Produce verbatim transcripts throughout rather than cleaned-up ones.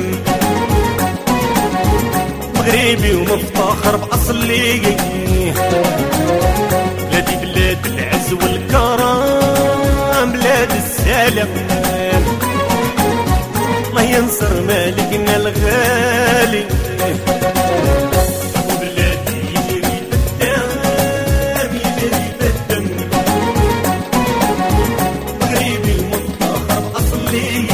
مغربي ومفتخر بأصلي، بلادي بلاد العز والكرم، بلاد السلام. الله ينصر مالكنا الغالي، وبلادي يجري بالدم يجري بالدم. مغربي ومفتخر بأصلي،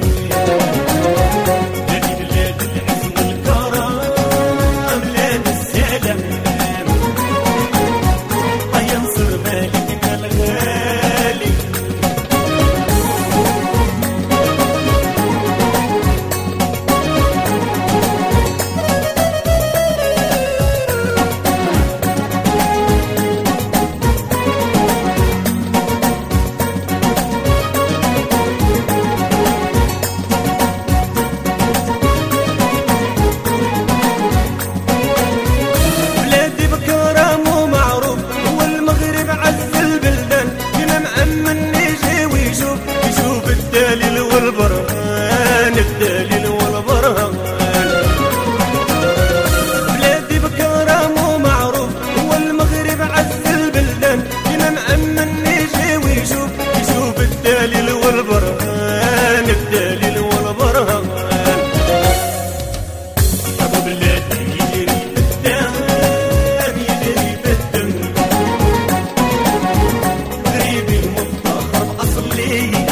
والبرهان الدليل والبرهان. بلادي بكرم ومعروف والمغرب عز البلدان، فينا مأمن يجي ويشوف يشوف الدليل والبرهان الدليل والبرهان. أبو بلادي يجري بالدم يجري بالدم، مغربي مفتخر بأصلي،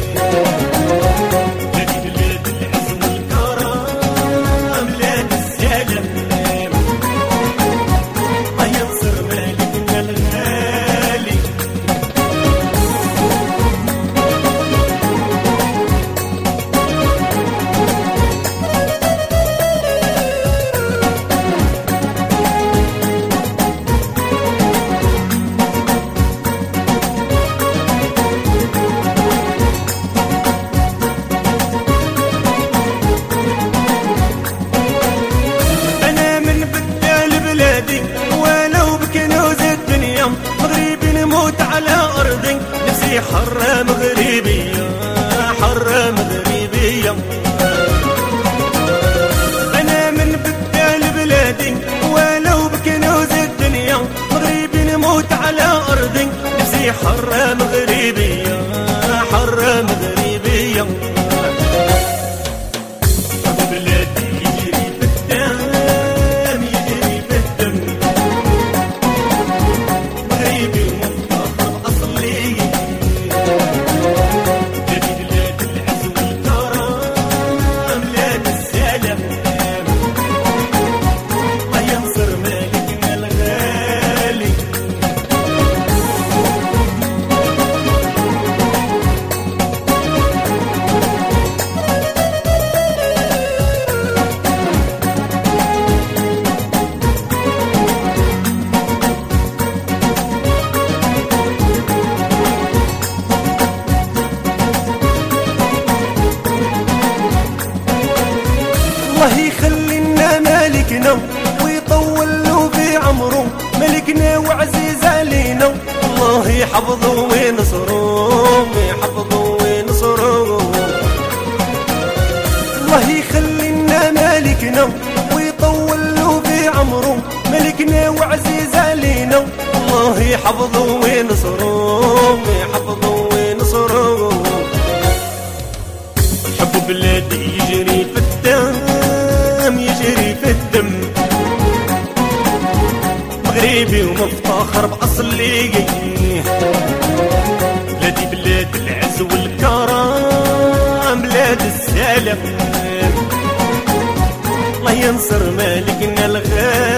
ولو بكنوز الدنيا مغربي نموت على أرضي، نفسي حرة مغربية حرة مغربية. أنا من بدال بلادي ولو بكنوز الدنيا مغربي نموت على أرضي، نفسي حرة مغربية حرة مغربية. بلادي يجري بالدم يجري بالدم، مغربي ومفتخر بأصلي، بلادي بلاد العز والكرم، بلاد السلام. الله ينصر مالكنا الغالي، الله يخلينا مالكنا ويطول له في عمره، ملكنا وعزيز علينا، الله يحفظه وينصره يحفظه وينصره. الله يخلينا مالكنا ويطول له في عمره، ملكنا وعزيز علينا، الله يحفظه وينصره يحفظه وينصره. حب بلادي يجري في الدم يجري في الدم، مغربي ومفتخر بأصلي، بلادي بلاد العز والكرم، بلاد السلام. الله ينصر مالكنا الغالي،